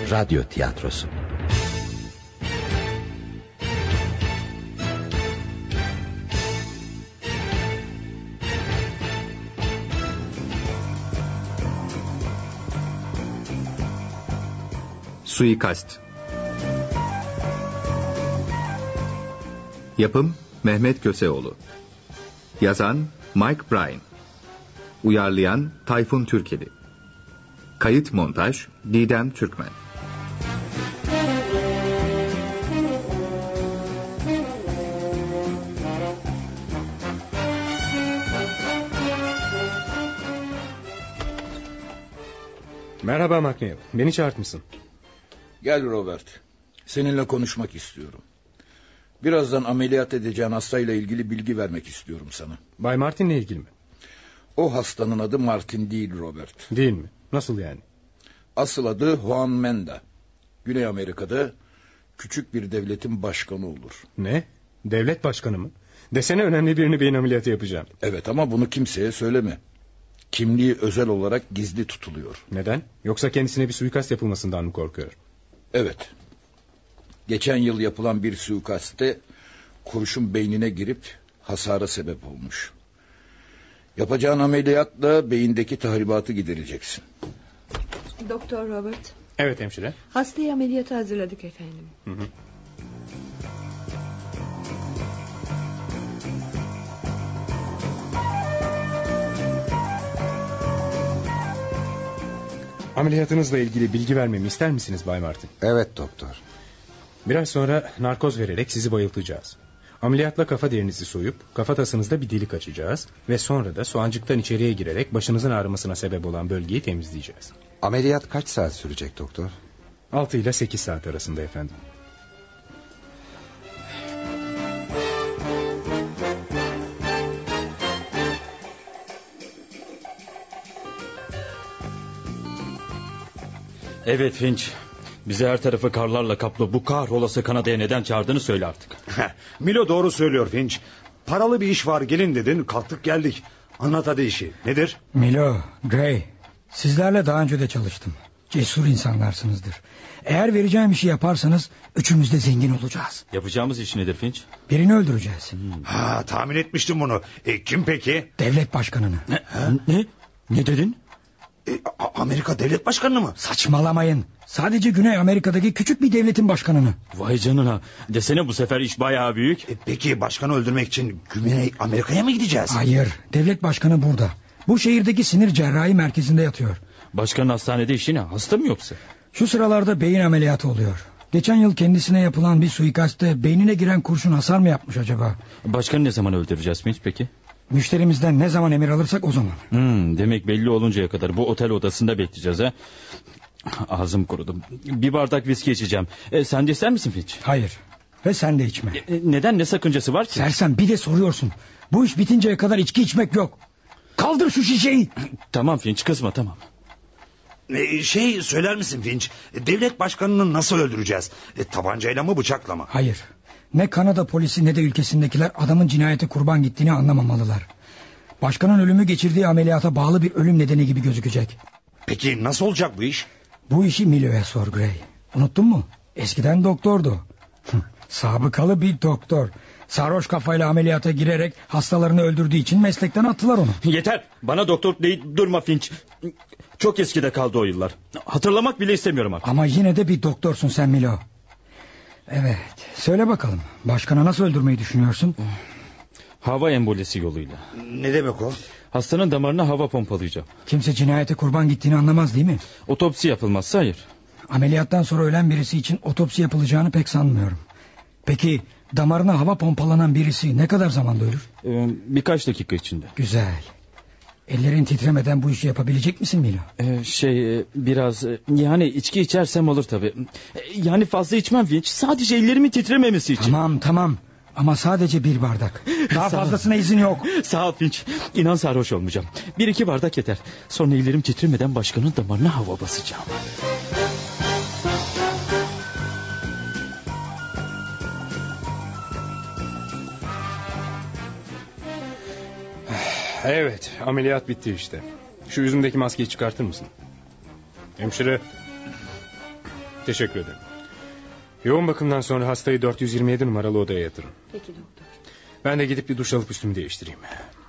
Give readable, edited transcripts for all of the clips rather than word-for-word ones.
radyo tiyatrosu. Suikast. Yapım Mehmet Köseoğlu. Yazan Mike Bryan. Uyarlayan Tayfun Türkeli. Kayıt montaj Didem Türkmen. Merhaba McNeil. Beni çağırtmışsın. Gel Robert. Seninle konuşmak istiyorum. Birazdan ameliyat edeceğin hastayla ilgili bilgi vermek istiyorum sana. Bay Martin'le ilgili mi? O hastanın adı Martin değil Robert. Değil mi? Nasıl yani? Asıl adı Juan Menda. Güney Amerika'da küçük bir devletin başkanı olur. Ne? Devlet başkanı mı? Desene önemli birini beyin ameliyatı yapacağım. Evet ama bunu kimseye söyleme. Kimliği özel olarak gizli tutuluyor. Neden? Yoksa kendisine bir suikast yapılmasından mı korkuyor? Evet. Geçen yıl yapılan bir suikaste kurşun beynine girip hasara sebep olmuş. Yapacağın ameliyatla beyindeki tahribatı gidereceksin. Doktor Robert. Evet hemşire. Hastayı ameliyata hazırladık efendim. Hı. Ameliyatınızla ilgili bilgi vermemi ister misiniz Bay Martin? Evet doktor. Biraz sonra narkoz vererek sizi bayıltacağız. Ameliyatla kafa derinizi soyup kafatasınızda bir delik açacağız. Ve sonra da soğancıktan içeriye girerek başınızın ağrımasına sebep olan bölgeyi temizleyeceğiz. Ameliyat kaç saat sürecek doktor? 6 ile 8 saat arasında efendim. Evet Finch. Bizi her tarafı karlarla kaplı bu kahrolası Kanada'ya neden çağırdığını söyle artık. Milo doğru söylüyor Finch. Paralı bir iş var gelin dedin, kalktık geldik. Anlat hadi işi. Nedir? Milo, Gray, sizlerle daha önce de çalıştım. Cesur insanlarsınızdır. Eğer vereceğim işi yaparsanız üçümüz de zengin olacağız. Yapacağımız iş nedir Finch? Birini öldüreceğiz. Tahmin etmiştim bunu. Kim peki? Devlet başkanını. Ne dedin? Amerika devlet başkanı mı? Saçmalamayın. Sadece Güney Amerika'daki küçük bir devletin başkanını. Vay canına. Desene bu sefer iş bayağı büyük. Peki başkanı öldürmek için Güney Amerika'ya mı gideceğiz? Hayır, devlet başkanı burada. Bu şehirdeki sinir cerrahi merkezinde yatıyor. Başkanın hastanede işi ne? Hasta mı yoksa? Şu sıralarda beyin ameliyatı oluyor. Geçen yıl kendisine yapılan bir suikaste beynine giren kurşun hasar mı yapmış acaba? Başkanı ne zaman öldüreceğiz Finch peki? Müşterimizden ne zaman emir alırsak o zaman. Demek belli oluncaya kadar bu otel odasında bekleyeceğiz ha. Ağzım kurudu. Bir bardak viski içeceğim. Sen de ister misin Finch? Hayır. Ve sen de içme. Neden, ne sakıncası var ki? Sersem bir de soruyorsun. Bu iş bitinceye kadar içki içmek yok. Kaldır şu şişeyi. Tamam Finch, kızma, tamam. Söyler misin Finch? Devlet başkanını nasıl öldüreceğiz? Tabancayla mı, bıçakla mı? Hayır. Ne Kanada polisi ne de ülkesindekiler adamın cinayete kurban gittiğini anlamamalılar. Başkanın ölümü geçirdiği ameliyata bağlı bir ölüm nedeni gibi gözükecek. Peki nasıl olacak bu iş? Bu işi Milo'ya sor Gray. Unuttun mu? Eskiden doktordu. Sabıkalı bir doktor. Sarhoş kafayla ameliyata girerek hastalarını öldürdüğü için meslekten attılar onu. Yeter, bana doktor deyip durma Finch. Çok eskide kaldı o yıllar. Hatırlamak bile istemiyorum artık. Ama yine de bir doktorsun sen Milo. Evet, söyle bakalım. Başkanı nasıl öldürmeyi düşünüyorsun? Hava embolisi yoluyla. Ne demek o? Hastanın damarına hava pompalayacağım. Kimse cinayete kurban gittiğini anlamaz değil mi? Otopsi yapılmazsa hayır. Ameliyattan sonra ölen birisi için otopsi yapılacağını pek sanmıyorum. Peki damarına hava pompalanan birisi ne kadar zamanda ölür? Birkaç dakika içinde. Güzel. Ellerin titremeden bu işi yapabilecek misin Milo? Biraz yani içki içersem olur tabii. Yani fazla içmem Finch. Sadece ellerimin titrememesi için. Tamam. Ama sadece bir bardak. Daha fazlasına izin yok. Sağ ol Finch. İnan sarhoş olmayacağım. 1-2 bardak yeter. Sonra ellerim titremeden başkanın damarına hava basacağım. Evet, ameliyat bitti işte. Şu yüzümdeki maskeyi çıkartır mısın? Hemşire. Teşekkür ederim. Yoğun bakımdan sonra hastayı 427 numaralı odaya yatırın. Peki doktor. Ben de gidip bir duş alıp üstümü değiştireyim.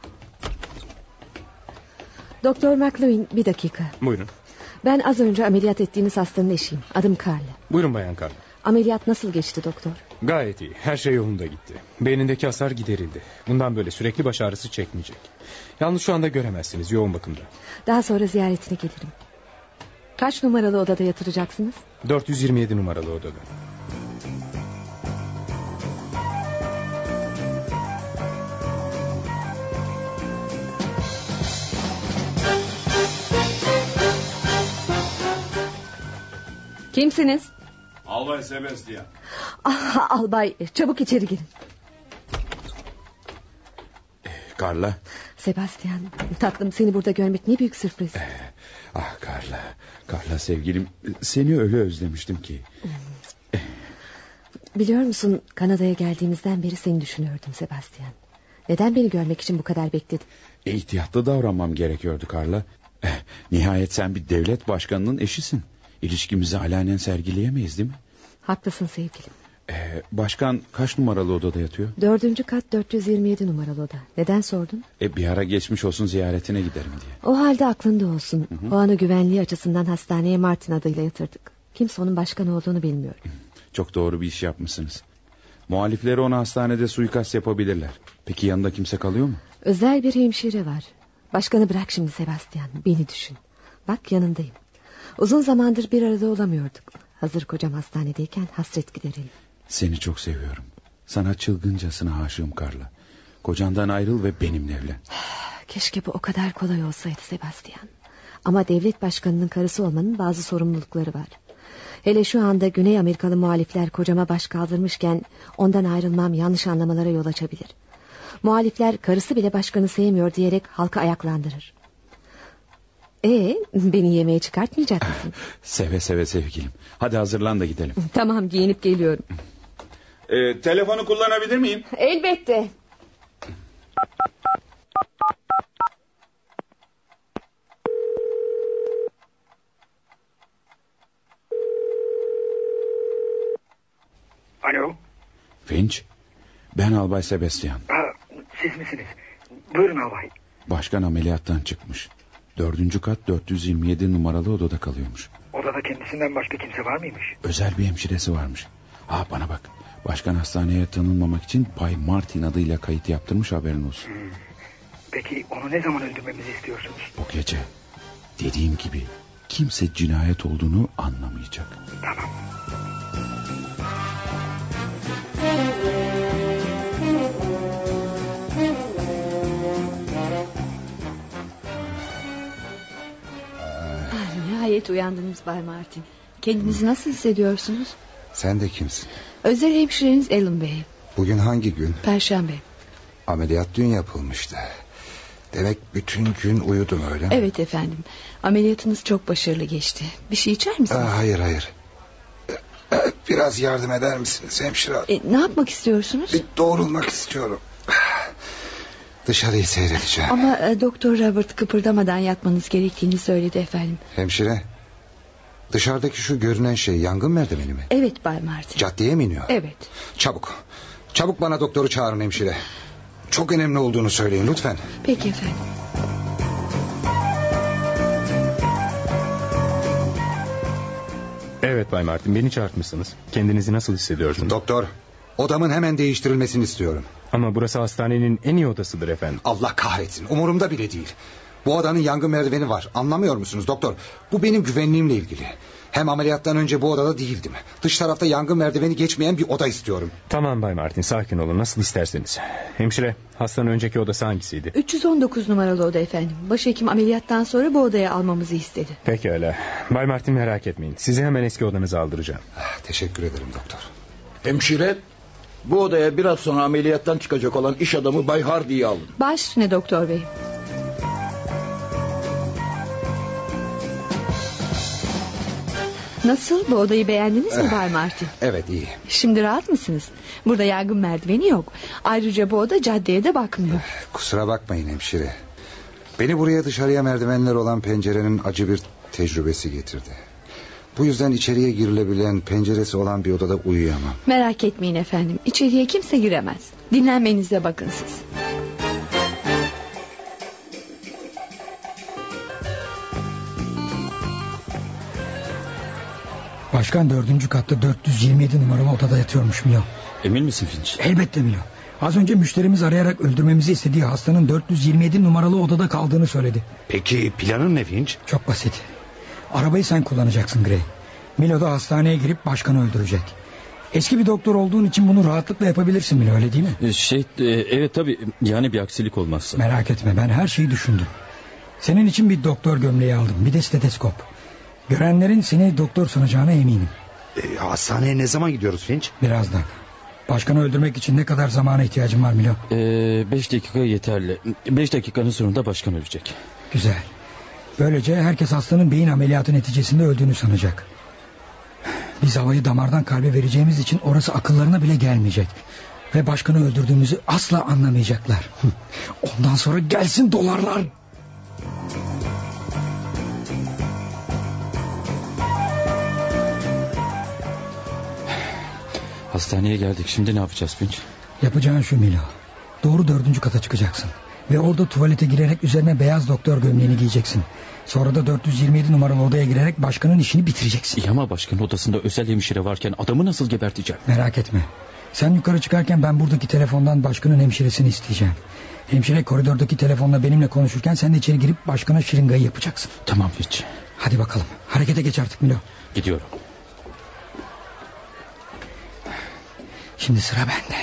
Doktor McLuhan, bir dakika. Buyurun. Ben az önce ameliyat ettiğiniz hastanın eşiyim. Adım Carla. Buyurun Bayan Carla. Ameliyat nasıl geçti doktor? Gayet iyi. Her şey yolunda gitti. Beynindeki hasar giderildi. Bundan böyle sürekli baş ağrısı çekmeyecek. Yalnız şu anda göremezsiniz, yoğun bakımda. Daha sonra ziyaretine gelirim. Kaç numaralı odada yatıracaksınız? 427 numaralı odada. Kimsiniz? Albay Sebastian. Albay, çabuk içeri girin. Carla. Sebastian, tatlım, seni burada görmek ne büyük sürpriz. Carla sevgilim, seni öyle özlemiştim ki. Biliyor musun, Kanada'ya geldiğimizden beri seni düşünüyordum Sebastian. Neden beni görmek için bu kadar bekledin? İhtiyatlı davranmam gerekiyordu Carla. Nihayet sen bir devlet başkanının eşisin. İlişkimizi alanen sergileyemeyiz değil mi? Haklısın sevgilim. Başkan kaç numaralı odada yatıyor? 4. kat 427 numaralı oda. Neden sordun? Bir ara geçmiş olsun ziyaretine giderim diye. O halde aklında olsun. O anı güvenliği açısından hastaneye Martin adıyla yatırdık. Kimse onun başkan olduğunu bilmiyor. Çok doğru bir iş yapmışsınız. Muhalifleri ona hastanede suikast yapabilirler. Peki yanında kimse kalıyor mu? Özel bir hemşire var. Başkanı bırak şimdi Sebastian. Beni düşün. Bak, yanındayım. Uzun zamandır bir arada olamıyorduk. Hazır kocam hastanedeyken hasret giderelim. Seni çok seviyorum. Sana çılgıncasına aşığım Carla. Kocandan ayrıl ve benimle evlen. Keşke bu o kadar kolay olsaydı Sebastian. Ama devlet başkanının karısı olmanın bazı sorumlulukları var. Hele şu anda Güney Amerikalı muhalifler kocama baş kaldırmışken ondan ayrılmam yanlış anlamalara yol açabilir. Muhalifler karısı bile başkanı sevmiyor diyerek halkı ayaklandırır. Beni yemeğe çıkartmayacak mısın? Seve seve sevgilim. Hadi hazırlan da gidelim. Tamam, giyinip geliyorum. Telefonu kullanabilir miyim? Elbette. Alo. Finch, ben Albay Sebastian. Siz misiniz? Buyurun albay. Başkan ameliyattan çıkmış. 4. kat 427 numaralı odada kalıyormuş. Odada kendisinden başka kimse var mıymış? Özel bir hemşiresi varmış. Bana bak. Başkan hastaneye tanınmamak için Bay Martin adıyla kayıt yaptırmış, haberin olsun. Peki onu ne zaman öldürmemizi istiyorsunuz? Bu gece. Dediğim gibi kimse cinayet olduğunu anlamayacak. Tamam. Nihayet uyandınız Bay Martin. Kendinizi nasıl hissediyorsunuz? Sen de kimsin? Özel hemşireniz Alan Bey. Bugün hangi gün? Perşembe. Ameliyat dün yapılmıştı. Demek bütün gün uyudum, öyle mi? Evet efendim. Ameliyatınız çok başarılı geçti. Bir şey içer misiniz? Hayır. Biraz yardım eder misiniz hemşire? Ne yapmak istiyorsunuz? Bir doğrulmak istiyorum. Dışarıyı seyredeceğim. Ama Doktor Robert kıpırdamadan yatmanız gerektiğini söyledi efendim. Hemşire, dışarıdaki şu görünen şey yangın merdiveni mi? Evet Bay Martin. Caddeye mi iniyor? Evet. Çabuk bana doktoru çağırın hemşire. Çok önemli olduğunu söyleyin lütfen. Peki efendim. Evet Bay Martin, beni çağırtmışsınız. Kendinizi nasıl hissediyorsunuz? Doktor, odamın hemen değiştirilmesini istiyorum. Ama burası hastanenin en iyi odasıdır efendim. Allah kahretsin, umurumda bile değil. Bu odanın yangın merdiveni var, anlamıyor musunuz doktor? Bu benim güvenliğimle ilgili. Hem ameliyattan önce bu odada değildim. Dış tarafta yangın merdiveni geçmeyen bir oda istiyorum. Tamam Bay Martin, sakin olun, nasıl isterseniz. Hemşire, hastanın önceki odası hangisiydi? 319 numaralı oda efendim. Başhekim ameliyattan sonra bu odaya almamızı istedi. Pekala. Bay Martin, merak etmeyin. Sizi hemen eski odanıza aldıracağım. Teşekkür ederim doktor. Hemşire, bu odaya biraz sonra ameliyattan çıkacak olan iş adamı Bay Hardy'yi alın. Baş üstüne doktor bey. Nasıl, bu odayı beğendiniz mi Bay Martin? Evet, iyi. Şimdi rahat mısınız? Burada yangın merdiveni yok. Ayrıca bu oda caddeye de bakmıyor. Kusura bakmayın hemşire. Beni buraya dışarıya merdivenler olan pencerenin acı bir tecrübesi getirdi. Bu yüzden içeriye girilebilen, penceresi olan bir odada uyuyamam. Merak etmeyin efendim. İçeriye kimse giremez. Dinlenmenize bakın siz. Başkan 4. katta 427 numaralı odada yatıyormuş Milo. Emin misin Finch? Elbette Milo. Az önce müşterimiz arayarak öldürmemizi istediği hastanın 427 numaralı odada kaldığını söyledi. Peki planın ne Finch? Çok basit. Arabayı sen kullanacaksın Gray. Milo da hastaneye girip başkanı öldürecek. Eski bir doktor olduğun için bunu rahatlıkla yapabilirsin Milo, öyle değil mi? Evet tabii, yani bir aksilik olmazsa. Merak etme, ben her şeyi düşündüm. Senin için bir doktor gömleği aldım, bir de steteskop. Görenlerin seni doktor sanacağına eminim. Hastaneye ne zaman gidiyoruz Finch? Birazdan. Başkanı öldürmek için ne kadar zamana ihtiyacın var Milo? 5 dakika yeterli. 5 dakikanın sonunda başkan ölecek. Güzel. Böylece herkes hastanın beyin ameliyatı neticesinde öldüğünü sanacak. Biz havayı damardan kalbe vereceğimiz için orası akıllarına bile gelmeyecek. Ve başkanı öldürdüğümüzü asla anlamayacaklar. Ondan sonra gelsin dolarlar. Hastaneye geldik. Şimdi ne yapacağız Finch? Yapacağın şu Milo. Doğru 4. kata çıkacaksın. Ve orada tuvalete girerek üzerine beyaz doktor gömleğini giyeceksin. Sonra da 427 numaralı odaya girerek başkanın işini bitireceksin. İyi ama başkanın odasında özel hemşire varken adamı nasıl geberteceğim? Merak etme. Sen yukarı çıkarken ben buradaki telefondan başkanın hemşiresini isteyeceğim. Hemşire koridordaki telefonla benimle konuşurken sen de içeri girip başkana şırıngayı yapacaksın. Tamam Finch. Hadi bakalım. Harekete geç artık Milo. Gidiyorum. Şimdi sıra bende.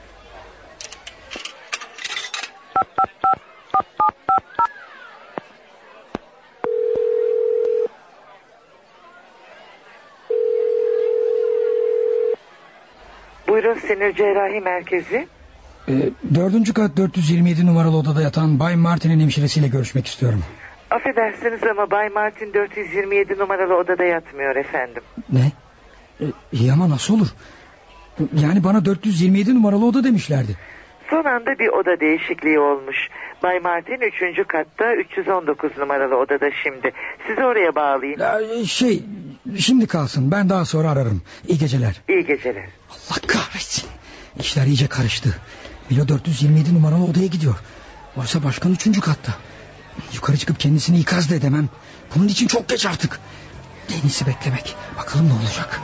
Buyurun, sinir cerrahi merkezi. 4. kat 427 numaralı odada yatan Bay Martin'in hemşiresiyle görüşmek istiyorum. Affedersiniz ama Bay Martin 427 numaralı odada yatmıyor efendim. Ne? İyi ama nasıl olur? Yani bana 427 numaralı oda demişlerdi. Son anda bir oda değişikliği olmuş. Bay Martin 3. katta 319 numaralı odada şimdi. Sizi oraya bağlayayım. Şimdi kalsın, ben daha sonra ararım. İyi geceler. İyi geceler. Allah kahretsin. İşler iyice karıştı. Milo 427 numaralı odaya gidiyor. Oysa başkan 3. katta. Yukarı çıkıp kendisini ikaz da edemem. Bunun için çok geç artık. En iyisi beklemek. Bakalım ne olacak.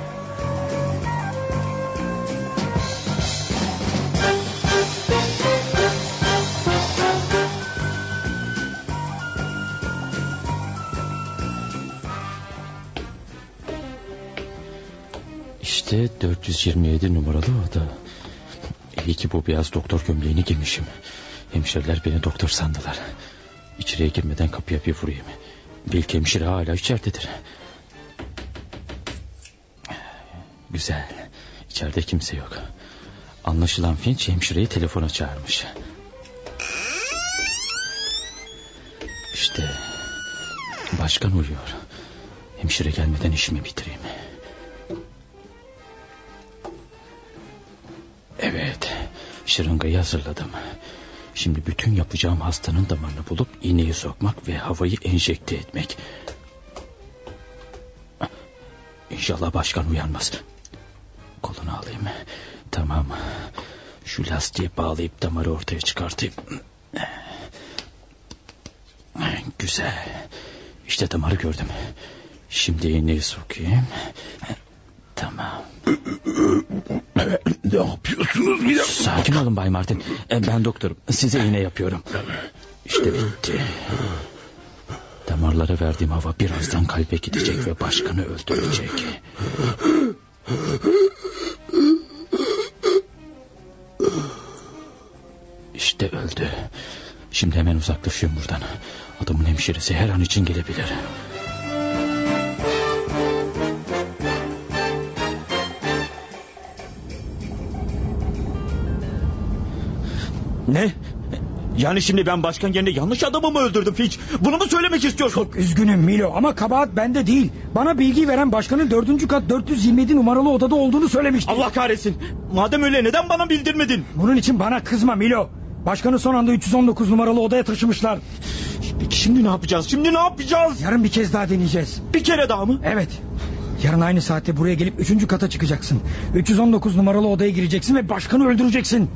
İşte 427 numaralı oda. İyi ki bu beyaz doktor gömleğini giymişim. Hemşireler beni doktor sandılar. İçeriye girmeden kapıya bir vurayım. Belki hemşire hala içeridedir. Güzel. İçeride kimse yok. Anlaşılan Finch hemşireyi telefona çağırmış. İşte başkan uyuyor. Hemşire gelmeden işimi bitireyim. Evet, şırıngayı hazırladım. Şimdi bütün yapacağım hastanın damarını bulup iğneyi sokmak ve havayı enjekte etmek. İnşallah başkan uyanmaz. Kolunu alayım. Tamam. Şu lastiği bağlayıp damarı ortaya çıkartayım. Güzel. İşte damarı gördüm. Şimdi iğneyi sokayım. Tamam. Ne yapıyorsunuz bir dakika? Sakin olun Bay Martin. Ben doktorum. Size iğne yapıyorum. İşte bitti. Damarlara verdiğim hava birazdan kalbe gidecek ve başkanı öldürecek. İşte öldü. Şimdi hemen uzaklaşıyorum buradan. Adamın hemşiresi her an için gelebilir. Ne? Yani şimdi ben başkan yerine yanlış adamı mı öldürdüm Finch? Bunu mu söylemek istiyorsun? Çok üzgünüm Milo ama kabahat bende değil. Bana bilgi veren başkanın 4. kat 427 numaralı odada olduğunu söylemişti. Allah kahretsin. Madem öyle neden bana bildirmedin? Bunun için bana kızma Milo. Başkanı son anda 319 numaralı odaya taşımışlar. Peki şimdi ne yapacağız? Yarın bir kez daha deneyeceğiz. Bir kere daha mı? Evet. Yarın aynı saatte buraya gelip 3. kata çıkacaksın. 319 numaralı odaya gireceksin ve başkanı öldüreceksin.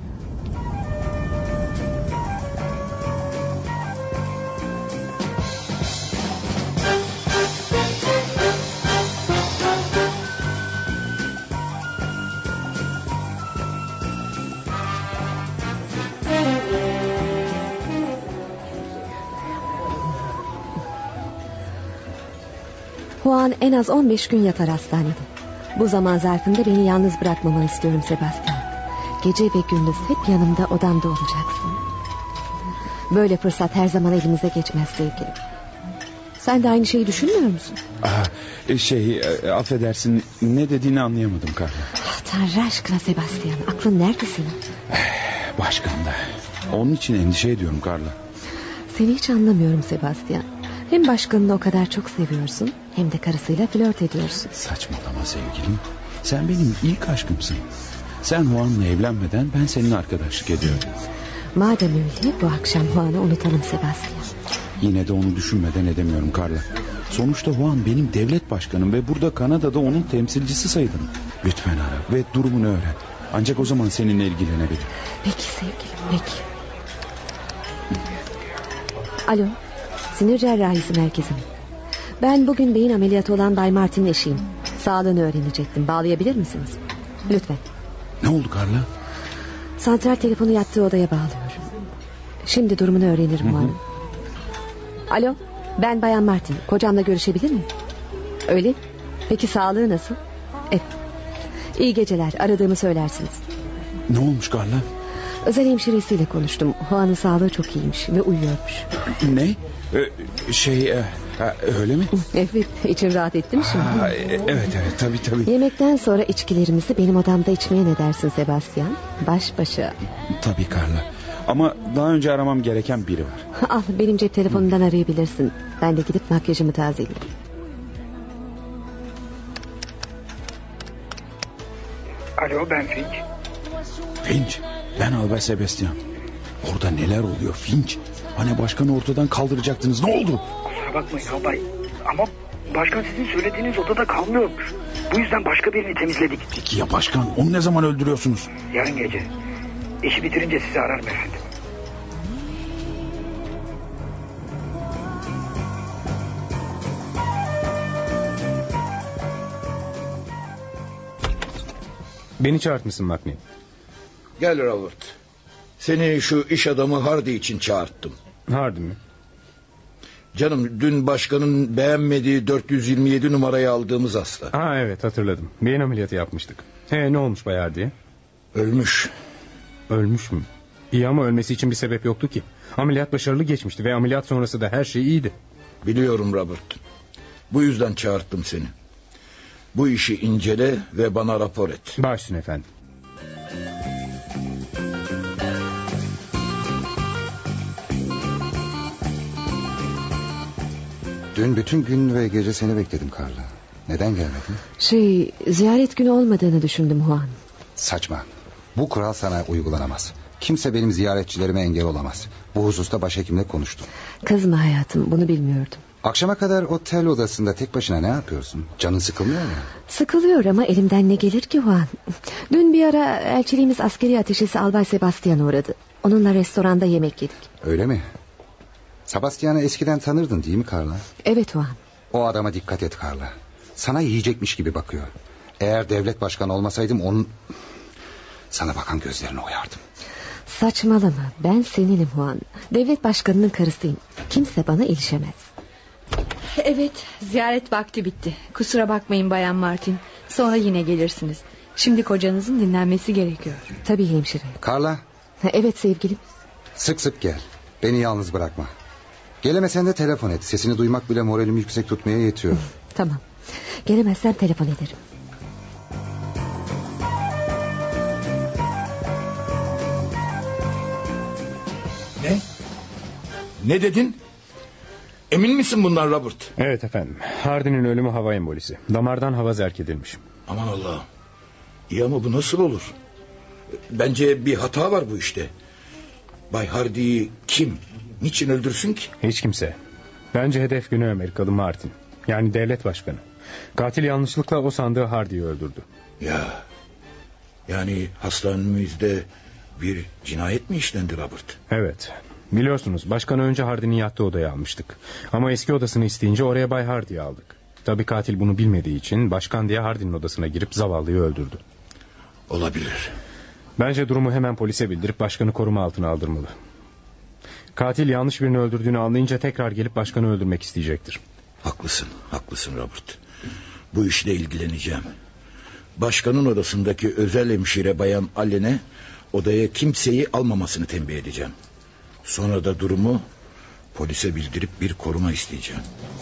Juan en az 15 gün yatar hastanede. Bu zaman zarfında beni yalnız bırakmamanı istiyorum Sebastian. Gece ve gündüz hep yanımda, odamda olacaksın. Böyle fırsat her zaman elimize geçmez sevgilim. Sen de aynı şeyi düşünmüyor musun? Affedersin, ne dediğini anlayamadım Carla. Tanrı aşkına Sebastian, aklın nerede senin? Başkanda. Onun için endişe ediyorum Carla. Seni hiç anlamıyorum Sebastian. Hem başkanını o kadar çok seviyorsun, hem de karısıyla flört ediyorsun. Saçmalama sevgilim. Sen benim ilk aşkımsın. Sen Juan'la evlenmeden ben seninle arkadaşlık ediyorum. Madem öyle, bu akşam Juan'ı unutalım Sebastian. Yine de onu düşünmeden edemiyorum Carla. Sonuçta Juan benim devlet başkanım ve burada Kanada'da onun temsilcisi sayılırım. Lütfen ara ve durumunu öğren. Ancak o zaman seninle ilgilenebilirim. Peki sevgilim, peki. Alo, sinir cerrahisi merkezi mi? Ben bugün beyin ameliyatı olan Bay Martin'in eşiyim. Sağlığını öğrenecektim. Bağlayabilir misiniz? Lütfen. Ne oldu Carla? Santral telefonu yattığı odaya bağlıyorum. Şimdi durumunu öğrenirim Juan'ın. Alo, ben Bayan Martin. Kocamla görüşebilir miyim? Öyle. Peki sağlığı nasıl? Evet. İyi geceler. Aradığımı söylersiniz. Ne olmuş Carla? Özel hemşiresiyle konuştum. Juan'ın sağlığı çok iyiymiş ve uyuyormuş. Ne? Öyle mi? Evet, için rahat etti mi şimdi? Evet, tabii. Yemekten sonra içkilerimizi benim odamda içmeye ne dersin Sebastian? Baş başa. Tabii Carla. Ama daha önce aramam gereken biri var. Al, benim cep telefonundan arayabilirsin. Ben de gidip makyajımı tazeleyeyim. Alo, ben Finch. Finch, ben Albay Sebastian. Orada neler oluyor Finch? Hani başkanı ortadan kaldıracaktınız, ne oldu? Kusura bakmayın albay, ama başkan sizin söylediğiniz odada kalmıyormuş. Bu yüzden başka birini temizledik. Peki ya başkan, onu ne zaman öldürüyorsunuz? Yarın gece. İşi bitirince sizi ararım efendim. Beni çağırtmışsın Macney. Gel Robert. Seni şu iş adamı Hardy için çağırttım. Hardy mi? Canım, dün başkanın beğenmediği 427 numarayı aldığımız hasta. Ha evet, hatırladım. Beyin ameliyatı yapmıştık. Ne olmuş Bay Hardy'ye? Ölmüş. Ölmüş mü? İyi ama ölmesi için bir sebep yoktu ki. Ameliyat başarılı geçmişti ve ameliyat sonrası da her şey iyiydi. Biliyorum Robert. Bu yüzden çağırttım seni. Bu işi incele ve bana rapor et. Başüstüne efendim. Dün bütün gün ve gece seni bekledim Carla. Neden gelmedin? Ziyaret günü olmadığını düşündüm Juan. Saçma. Bu kural sana uygulanamaz. Kimse benim ziyaretçilerime engel olamaz. Bu hususta başhekimle konuştum. Kızma hayatım, bunu bilmiyordum. Akşama kadar otel odasında tek başına ne yapıyorsun? Canın sıkılmıyor mu? Sıkılıyor ama elimden ne gelir ki Juan? Dün bir ara elçiliğimiz askeri ateşesi Albay Sebastian'a uğradı. Onunla restoranda yemek yedik. Öyle mi? Sebastian'ı eskiden tanırdın değil mi Carla? Evet Juan. O adama dikkat et Carla. Sana yiyecekmiş gibi bakıyor. Eğer devlet başkanı olmasaydım onun... sana bakan gözlerini oyardım. Saçmalama, ben seninim Juan. Devlet başkanının karısıyım. Kimse bana ilişemez. Evet, ziyaret vakti bitti. Kusura bakmayın Bayan Martin. Sonra yine gelirsiniz. Şimdi kocanızın dinlenmesi gerekiyor. Tabii hemşire. Carla. Evet sevgilim. Sık sık gel. Beni yalnız bırakma. Gelemesen de telefon et. Sesini duymak bile moralimi yüksek tutmaya yetiyor. Tamam. Gelemezsem telefon ederim. Ne? Ne dedin? Emin misin bunlar Robert? Evet efendim. Hardy'nin ölümü hava embolisi. Damardan hava zerk edilmiş. Aman Allah'ım. İyi ama bu nasıl olur? Bence bir hata var bu işte. Bay Hardy'yi kim, niçin öldürsün ki? Hiç kimse. Bence hedef Güney Amerikalı Martin. Yani devlet başkanı. Katil yanlışlıkla o sandığı Hardy'yi öldürdü. Ya, yani hastanemizde bir cinayet mi işlendi Robert? Evet. Biliyorsunuz başkanı önce Hardy'nin yattığı odaya almıştık. Ama eski odasını isteyince oraya Bay Hardy'yi aldık. Tabii katil bunu bilmediği için başkan diye Hardy'nin odasına girip zavallıyı öldürdü. Olabilir. Bence durumu hemen polise bildirip başkanı koruma altına aldırmalı. Katil yanlış birini öldürdüğünü anlayınca tekrar gelip başkanı öldürmek isteyecektir. Haklısın Robert. Bu işle ilgileneceğim. Başkanın odasındaki özel hemşire bayan Allen'e odaya kimseyi almamasını tembih edeceğim. Sonra da durumu polise bildirip bir koruma isteyeceğim.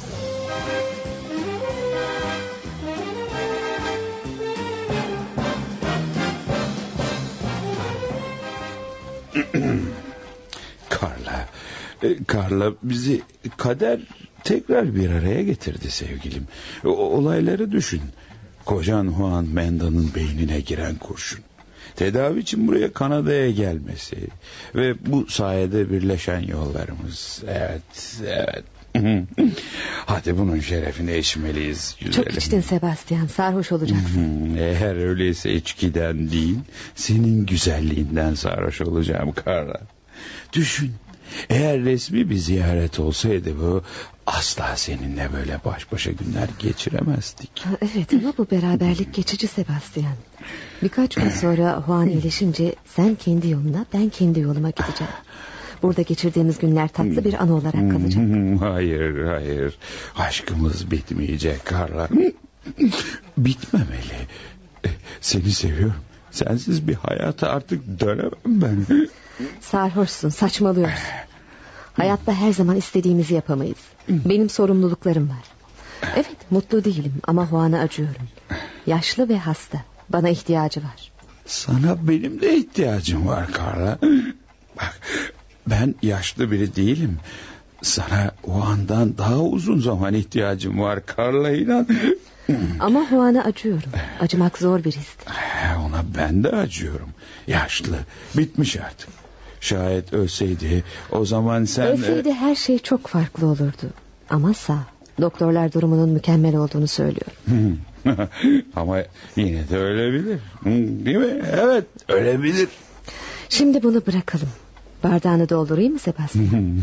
Carla, bizi kader tekrar bir araya getirdi sevgilim. Olayları düşün. Kocan Juan Menda'nın beynine giren kurşun. Tedavi için buraya Kanada'ya gelmesi ve bu sayede birleşen yollarımız. Evet. Hadi bunun şerefine içmeliyiz güzelim. Çok içtin Sebastian, sarhoş olacaksın. Eğer öyleyse içkiden değil, senin güzelliğinden sarhoş olacağım Carla. Düşün, eğer resmi bir ziyaret olsaydı bu, asla seninle böyle baş başa günler geçiremezdik. Evet, ama bu beraberlik geçici Sebastian. Birkaç gün sonra Juan iyileşince sen kendi yoluna, ben kendi yoluma gideceğim. Burada geçirdiğimiz günler tatlı bir anı olarak kalacak. Hayır. Aşkımız bitmeyecek Carla. Bitmemeli. Seni seviyorum. Sensiz bir hayata artık dönemem ben. Sarhoşsun, saçmalıyorsun. Hayatta her zaman istediğimizi yapamayız. Benim sorumluluklarım var. Evet, mutlu değilim ama Juan'a acıyorum. Yaşlı ve hasta. Bana ihtiyacı var. Sana benim de ihtiyacım var Carla. Bak, ben yaşlı biri değilim. Sana Juan'dan daha uzun zaman ihtiyacım var Carla, inan. Ama Juan'a acıyorum. Acımak zor bir his. Ona ben de acıyorum. Yaşlı, bitmiş artık. Şayet ölseydi o zaman sen... Ölseydi her şey çok farklı olurdu. Ama sağ. Doktorlar durumunun mükemmel olduğunu söylüyor. Ama yine de ölebilir. Değil mi? Evet, ölebilir. Şimdi bunu bırakalım. Bardağını doldurayım mı Sebastian?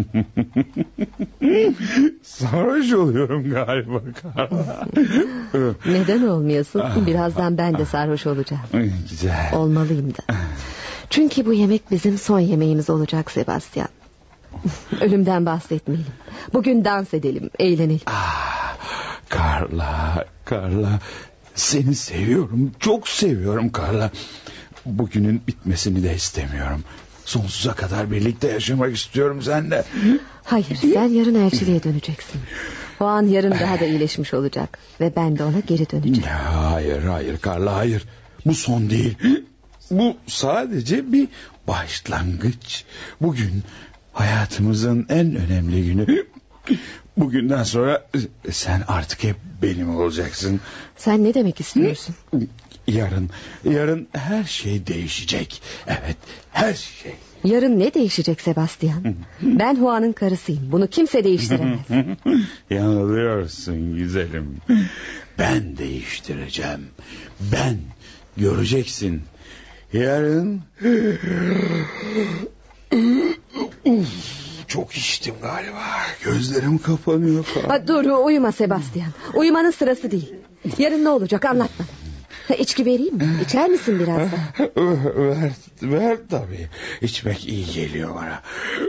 Sarhoş oluyorum galiba. Neden olmuyorsun? Birazdan ben de sarhoş olacağım. Güzel. Olmalıyım da. Çünkü bu yemek bizim son yemeğimiz olacak Sebastian. Ölümden bahsetmeyelim. Bugün dans edelim, eğlenelim. Carla, seni seviyorum, çok seviyorum Carla. Bugünün bitmesini de istemiyorum. Sonsuza kadar birlikte yaşamak istiyorum seninle. Hayır, sen yarın elçiliğe döneceksin. O an yarın daha da iyileşmiş olacak. Ve ben de ona geri döneceğim. Hayır Carla, hayır. Bu son değil. Bu sadece bir başlangıç. Bugün hayatımızın en önemli günü. Bugünden sonra sen artık hep benim olacaksın. Sen ne demek istiyorsun? Yarın her şey değişecek. Evet, her şey. Yarın ne değişecek Sebastian? Ben Juan'ın karısıyım. Bunu kimse değiştiremez. Yanılıyorsun güzelim. Ben değiştireceğim. Ben, göreceksin. Yarın... Çok içtim galiba. Gözlerim kapanıyor. Dur, uyuma Sebastian. Uyumanın sırası değil. Yarın ne olacak, anlat bana. İçki vereyim mi? İçer misin biraz da? Ver tabii. İçmek iyi geliyor bana.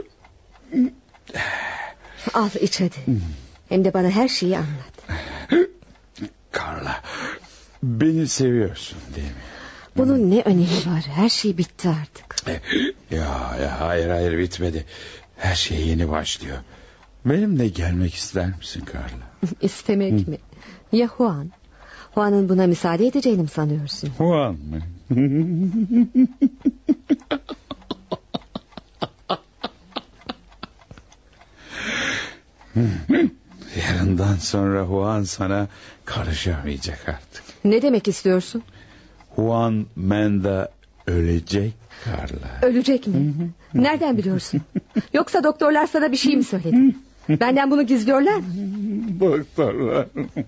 Al iç hadi. Hem de bana her şeyi anlat. Carla, beni seviyorsun değil mi? Bunun ne önemi var? Her şey bitti artık. Ya hayır bitmedi. Her şey yeni başlıyor. Benimle gelmek ister misin Carla? İstemek mi? Ya Juan? Juan'ın buna müsaade edeceğini mi sanıyorsun? Juan mı? Yarından sonra Juan sana karışamayacak artık. Ne demek istiyorsun? Juan Menda ölecek Carla. Ölecek mi? Nereden biliyorsun? Yoksa doktorlar sana bir şey mi söyledi? Benden bunu gizliyorlar mı? Doktorlar.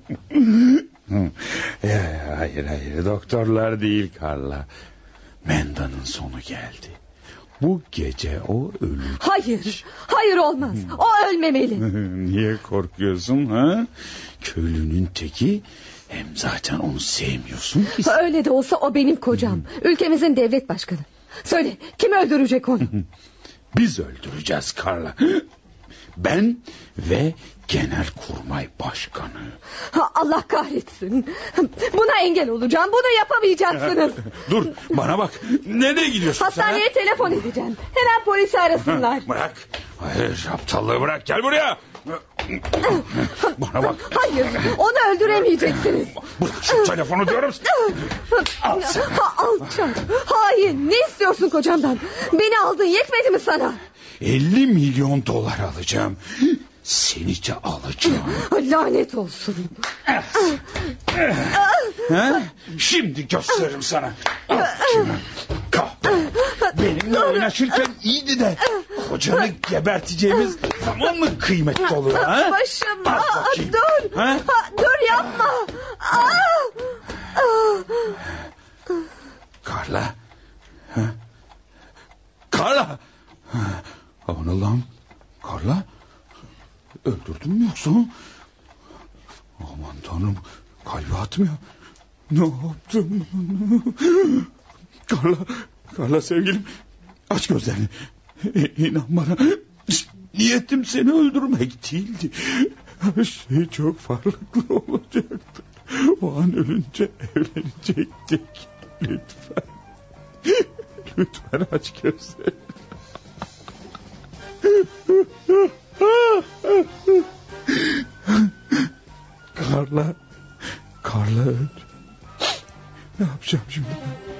Hayır, doktorlar değil Carla. Menda'nın sonu geldi. Bu gece o ölecek. Hayır olmaz. O ölmemeli. Niye korkuyorsun ha? Köylünün teki, hem zaten onu sevmiyorsun ki. Öyle de olsa o benim kocam. Ülkemizin devlet başkanı. Söyle, kim öldürecek onu? Biz öldüreceğiz Carla. Ben ve Genelkurmay Başkanı. Allah kahretsin. Buna engel olacağım. Bunu yapamayacaksınız. Dur, bana bak. Nereye gidiyorsun? Hastaneye telefon edeceğim. Hemen polisi arasınlar. Bırak. Hayır, aptallığı bırak. Gel buraya. Bana bak. Hayır, onu öldüremeyeceksiniz. Bırak şu telefonu diyorum. Al sen. Alçak. Hayır, ne istiyorsun kocamdan? Beni aldın, yetmedi mi sana? 50 milyon dolar alacağım. Seni de alacağım. Lanet olsun. Ha? Şimdi gösteririm sana. Al şunu. Benimle oynaşırken iyiydi de kocanı geberteceğimiz zaman mı kıymetli oluyor? Ha? Başım. Dur. Ha? Dur yapma. Carla. Ha? Carla. Aman Allah'ım. Carla. Öldürdün mü yoksa? Aman Tanrım. Kalbi atmıyor. Ne yaptım? Carla sevgilim. Aç gözlerini. İnan bana. Niyetim seni öldürmek değildi. Her şey çok farklı olacaktı. O an ölünce evlenecektik. Lütfen. Lütfen aç gözlerini. Carla öldü. Ne yapacağım şimdi ben?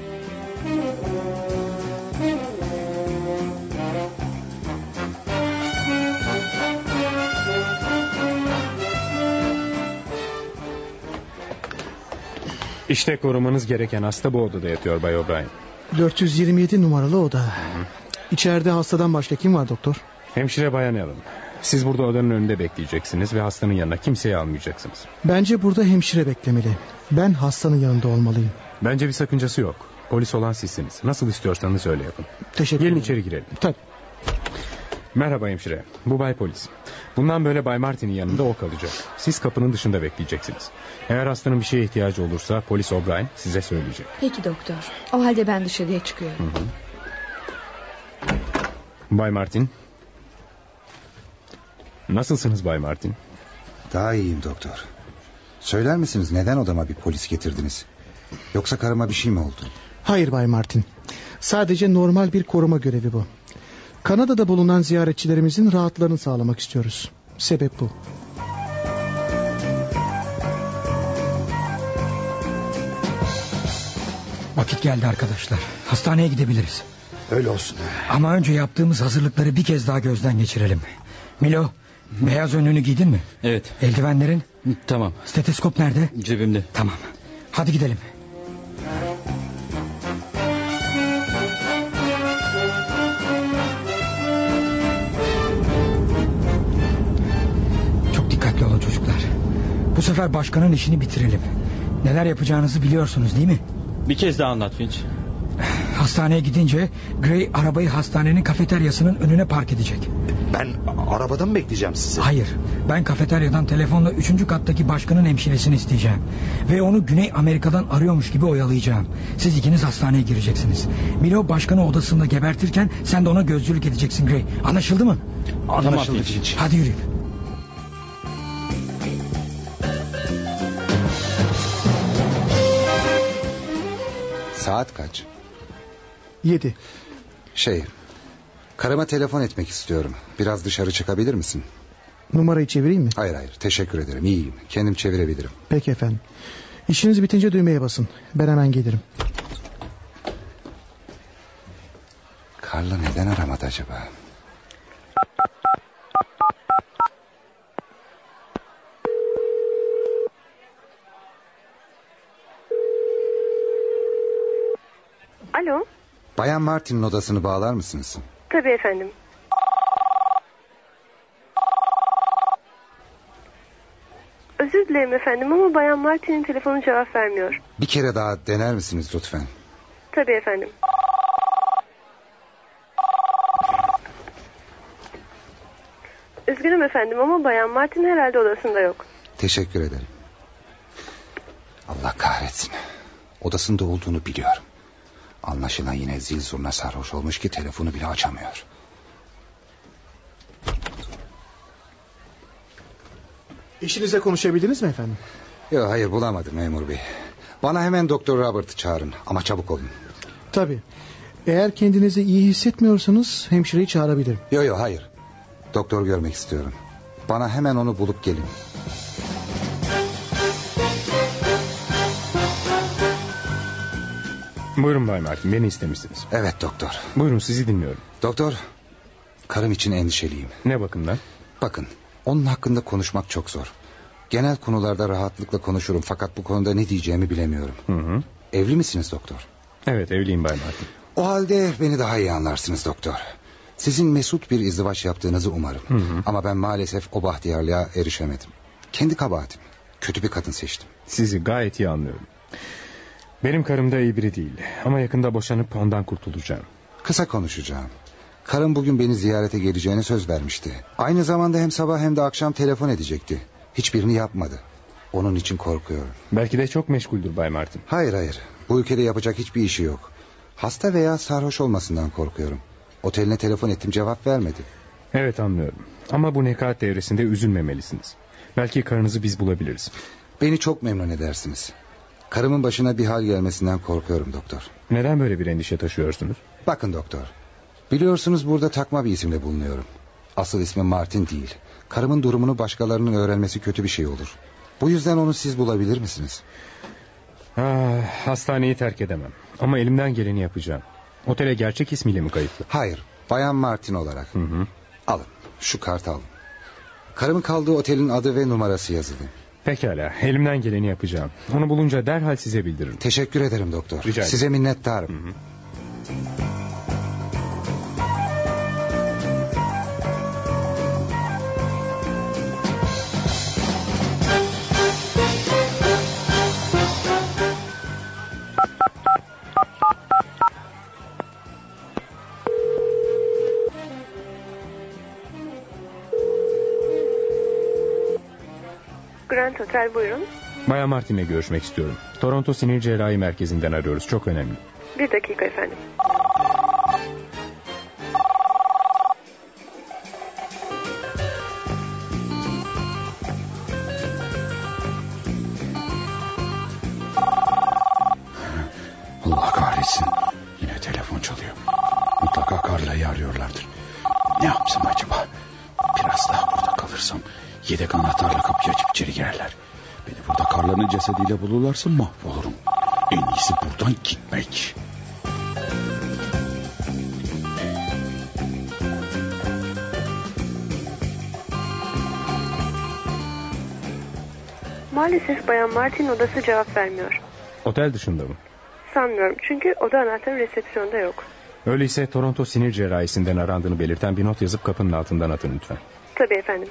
İşte korumanız gereken hasta bu odada yatıyor Bay O'Brien. 427 numaralı oda. İçeride hastadan başka kim var doktor? Hemşire Bayan Allen. Siz burada odanın önünde bekleyeceksiniz ve hastanın yanına kimseyi almayacaksınız. Bence burada hemşire beklemeli. Ben hastanın yanında olmalıyım. Bence bir sakıncası yok. Polis olan sizsiniz. Nasıl istiyorsanız öyle yapın. Teşekkür ederim. Gelin içeri girelim. Tabii. Merhaba hemşire. Bu Bay Polis. Bundan böyle Bay Martin'in yanında o kalacak. Siz kapının dışında bekleyeceksiniz. Eğer hastanın bir şeye ihtiyacı olursa polis O'Brien size söyleyecek. Peki doktor. O halde ben dışarıya çıkıyorum. Bay Martin. Nasılsınız Bay Martin? Daha iyiyim doktor. Söyler misiniz neden odama bir polis getirdiniz? Yoksa karıma bir şey mi oldu? Hayır Bay Martin. Sadece normal bir koruma görevi bu. Kanada'da bulunan ziyaretçilerimizin rahatlarını sağlamak istiyoruz. Sebep bu. Vakit geldi arkadaşlar. Hastaneye gidebiliriz. Öyle olsun. Ama önce yaptığımız hazırlıkları bir kez daha gözden geçirelim. Milo, beyaz önlüğünü giydin mi? Evet. Eldivenlerin? Tamam. Steteskop nerede? Cebimde. Tamam. Hadi gidelim. Çok dikkatli olun çocuklar. Bu sefer başkanın işini bitirelim. Neler yapacağınızı biliyorsunuz değil mi? Bir kez daha anlat Finch. Hastaneye gidince Gray arabayı hastanenin kafeteryasının önüne park edecek. Ben arabada mı bekleyeceğim sizi? Hayır, ben kafeteryadan telefonla 3. kattaki başkanın hemşiresini isteyeceğim. Ve onu Güney Amerika'dan arıyormuş gibi oyalayacağım. Siz ikiniz hastaneye gireceksiniz. Milo başkanı odasında gebertirken sen de ona gözcülük edeceksin Gray. Anlaşıldı mı? Anlaşıldı. Hadi yürüyün. Saat kaç? 7. Karıma telefon etmek istiyorum. Biraz dışarı çıkabilir misin? Numarayı çevireyim mi? Hayır, teşekkür ederim, iyiyim. Kendim çevirebilirim. Peki efendim. İşiniz bitince düğmeye basın. Ben hemen gelirim. Carla neden aramadı acaba? Alo. Bayan Martin'in odasını bağlar mısınız? Tabii efendim. dilerim efendim ama Bayan Martin'in telefonu cevap vermiyor. Bir kere daha dener misiniz lütfen? Tabii efendim. Üzgünüm efendim ama Bayan Martin herhalde odasında yok. Teşekkür ederim. Allah kahretsin. Odasında olduğunu biliyorum. Anlaşılan yine zil zurna sarhoş olmuş ki telefonu bile açamıyor. Eşinizle konuşabildiniz mi efendim? Yok, hayır bulamadım memur bey. Bana hemen Doktor Robert'ı çağırın ama çabuk olun. Tabii. Eğer kendinizi iyi hissetmiyorsanız hemşireyi çağırabilirim. Yok hayır. Doktor görmek istiyorum. Bana hemen onu bulup gelin. Buyurun Bay Martin, beni istemişsiniz. Evet doktor. Buyurun, sizi dinliyorum. Doktor, karım için endişeliyim. Ne bakımdan? Bakın, onun hakkında konuşmak çok zor. Genel konularda rahatlıkla konuşurum fakat bu konuda ne diyeceğimi bilemiyorum. Hı. Evli misiniz doktor? Evet, evliyim Bay Martin. O halde beni daha iyi anlarsınız doktor. Sizin mesut bir izdivaç yaptığınızı umarım. Hı. Ama ben maalesef o bahtiyarlığa erişemedim. Kendi kabahatim. Kötü bir kadın seçtim. Sizi gayet iyi anlıyorum. Benim karım da iyi biri değil. Ama yakında boşanıp ondan kurtulacağım. Kısa konuşacağım. Karım bugün beni ziyarete geleceğine söz vermişti. Aynı zamanda hem sabah hem de akşam telefon edecekti. Hiçbirini yapmadı. Onun için korkuyorum. Belki de çok meşguldür Bay Martin. Hayır. Bu ülkede yapacak hiçbir işi yok. Hasta veya sarhoş olmasından korkuyorum. Oteline telefon ettim, cevap vermedi. Evet, anlıyorum. Ama bu nekaat devresinde üzülmemelisiniz. Belki karınızı biz bulabiliriz. Beni çok memnun edersiniz. Karımın başına bir hal gelmesinden korkuyorum doktor. Neden böyle bir endişe taşıyorsunuz? Bakın doktor. Biliyorsunuz burada takma bir isimle bulunuyorum. Asıl ismim Martin değil. Karımın durumunu başkalarının öğrenmesi kötü bir şey olur. Bu yüzden onu siz bulabilir misiniz? Hastaneyi terk edemem. Ama elimden geleni yapacağım. Otele gerçek ismiyle mi kayıtlı? Hayır. Bayan Martin olarak. Hı. Alın. Şu kartı alın. Karımın kaldığı otelin adı ve numarası yazılı. Pekala. Elimden geleni yapacağım. Onu bulunca derhal size bildiririm. Teşekkür ederim doktor. Rica ederim. Size minnettarım. Hı. Grand Hotel, buyurun. Bayan Martin'le görüşmek istiyorum. Toronto Sinir Cerrahi Merkezi'nden arıyoruz. Çok önemli. 1 dakika efendim. Allah kahretsin. Yine telefon çalıyor. Mutlaka Karla'yı arıyorlardır. Ne yapsam acaba? Biraz daha burada kalırsam yedek anahtarla kapıyı açıp içeri girerler. Beni burada Karla'nın cesediyle bulurlarsa mahvolurum. En iyisi buradan gitmek. Maalesef Bayan Martin odası cevap vermiyor. Otel dışında mı? Sanmıyorum çünkü oda anahtarı resepsiyonda yok. Öyleyse Toronto Sinir Cerrahisi'nden arandığını belirten bir not yazıp kapının altından atın lütfen. Tabii efendim.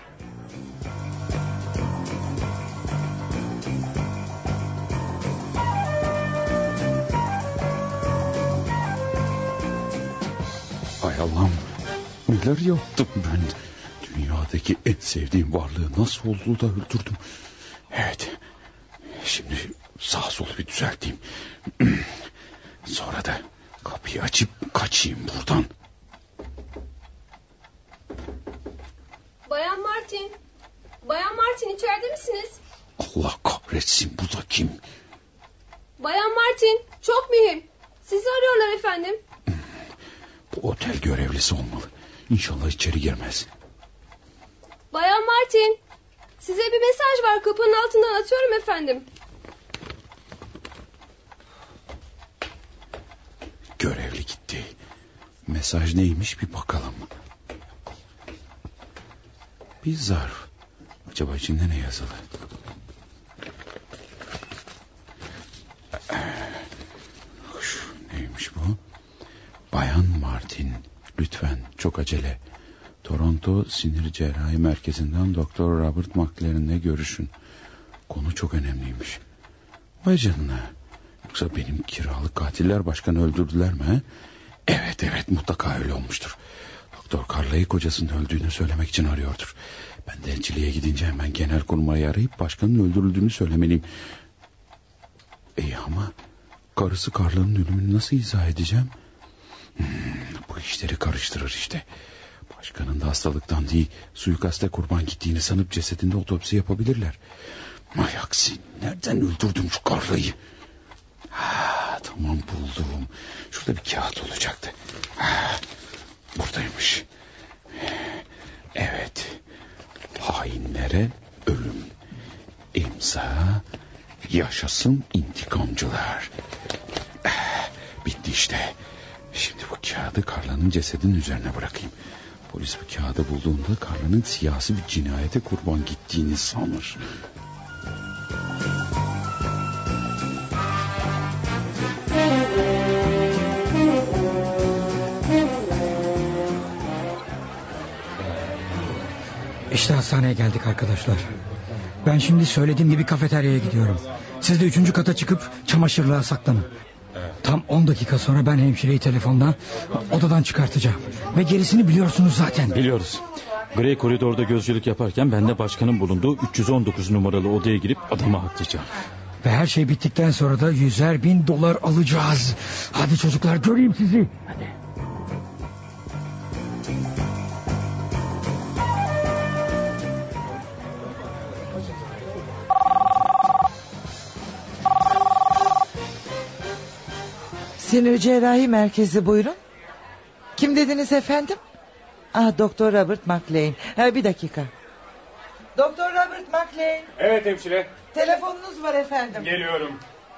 Hay Allah'ım, neler yaptım ben. Dünyadaki en sevdiğim varlığı nasıl oldu da öldürdüm. Evet, şimdi sağ solu bir düzelteyim. Sonra da kapıyı açıp kaçayım buradan. Bayan Martin. Bayan Martin, içeride misiniz? Allah kahretsin, bu da kim? Bayan Martin, çok mühim. Sizi arıyorlar efendim. Bu otel görevlisi olmalı. İnşallah içeri girmez. Bayan Martin, size bir mesaj var, kapının altından atıyorum efendim. Görevli gitti. Mesaj neymiş bir bakalım. Bir zarf. Acaba içinde ne yazılı? Şu neymiş bu? Bayan Martin, lütfen çok acele. Toronto Sinir Cerrahi Merkezi'nden Doktor Robert McLaren'le görüşün. Konu çok önemliymiş. Vay canına. Yoksa benim kiralık katiller başkanı öldürdüler mi? He? Evet mutlaka öyle olmuştur. Doktor Carla'yı kocasının öldüğünü söylemek için arıyordur. Ben de elçiliğe gidince hemen genelkurmayı arayıp başkanın öldürüldüğünü söylemeliyim. Ama karısı Carla'nın ölümünü nasıl izah edeceğim? Bu işleri karıştırır işte. Başkanın da hastalıktan değil, suikaste kurban gittiğini sanıp cesedinde otopsi yapabilirler. Ay aksi, nereden öldürdüm şu Carla'yı? Tamam, buldum. Şurada bir kağıt olacaktı. Buradaymış. Evet. Hainlere ölüm. İmza yaşasın intikamcılar. Bitti işte. Şimdi bu kağıdı Carla'nın cesedinin üzerine bırakayım. Polis bu kağıdı bulduğunda Carla'nın siyasi bir cinayete kurban gittiğini sanır. İşte hastaneye geldik arkadaşlar. Ben şimdi söylediğim gibi kafeteryaya gidiyorum. Siz de 3. kata çıkıp çamaşırlığa saklanın. Tam 10 dakika sonra ben hemşireyi telefondan odadan çıkartacağım. Ve gerisini biliyorsunuz zaten. Biliyoruz. Grey koridorda gözcülük yaparken ben de başkanın bulunduğu 319 numaralı odaya girip adamı haklayacağım. Ve her şey bittikten sonra da $100,000 alacağız. Hadi çocuklar, göreyim sizi. Hadi. Sinir cerrahi merkezi, buyurun. Kim dediniz efendim? Doktor Robert McLean. Bir dakika. Doktor Robert McLean. Evet hemşire. Telefonunuz var efendim. Geliyorum.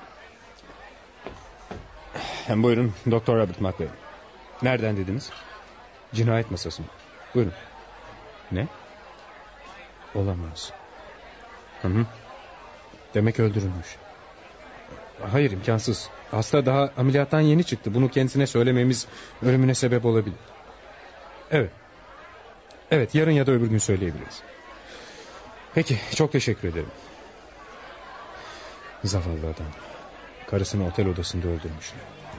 Buyurun Doktor Robert McLean. Nereden dediniz? Cinayet masası mı? Buyurun. Ne? Olamaz. Demek öldürülmüş. Hayır, imkansız. Hasta daha ameliyattan yeni çıktı. Bunu kendisine söylememiz ölümüne sebep olabilir. Evet, yarın ya da öbür gün söyleyebiliriz. Peki, çok teşekkür ederim. Zavallı adam. Karısını otel odasında öldürmüşler.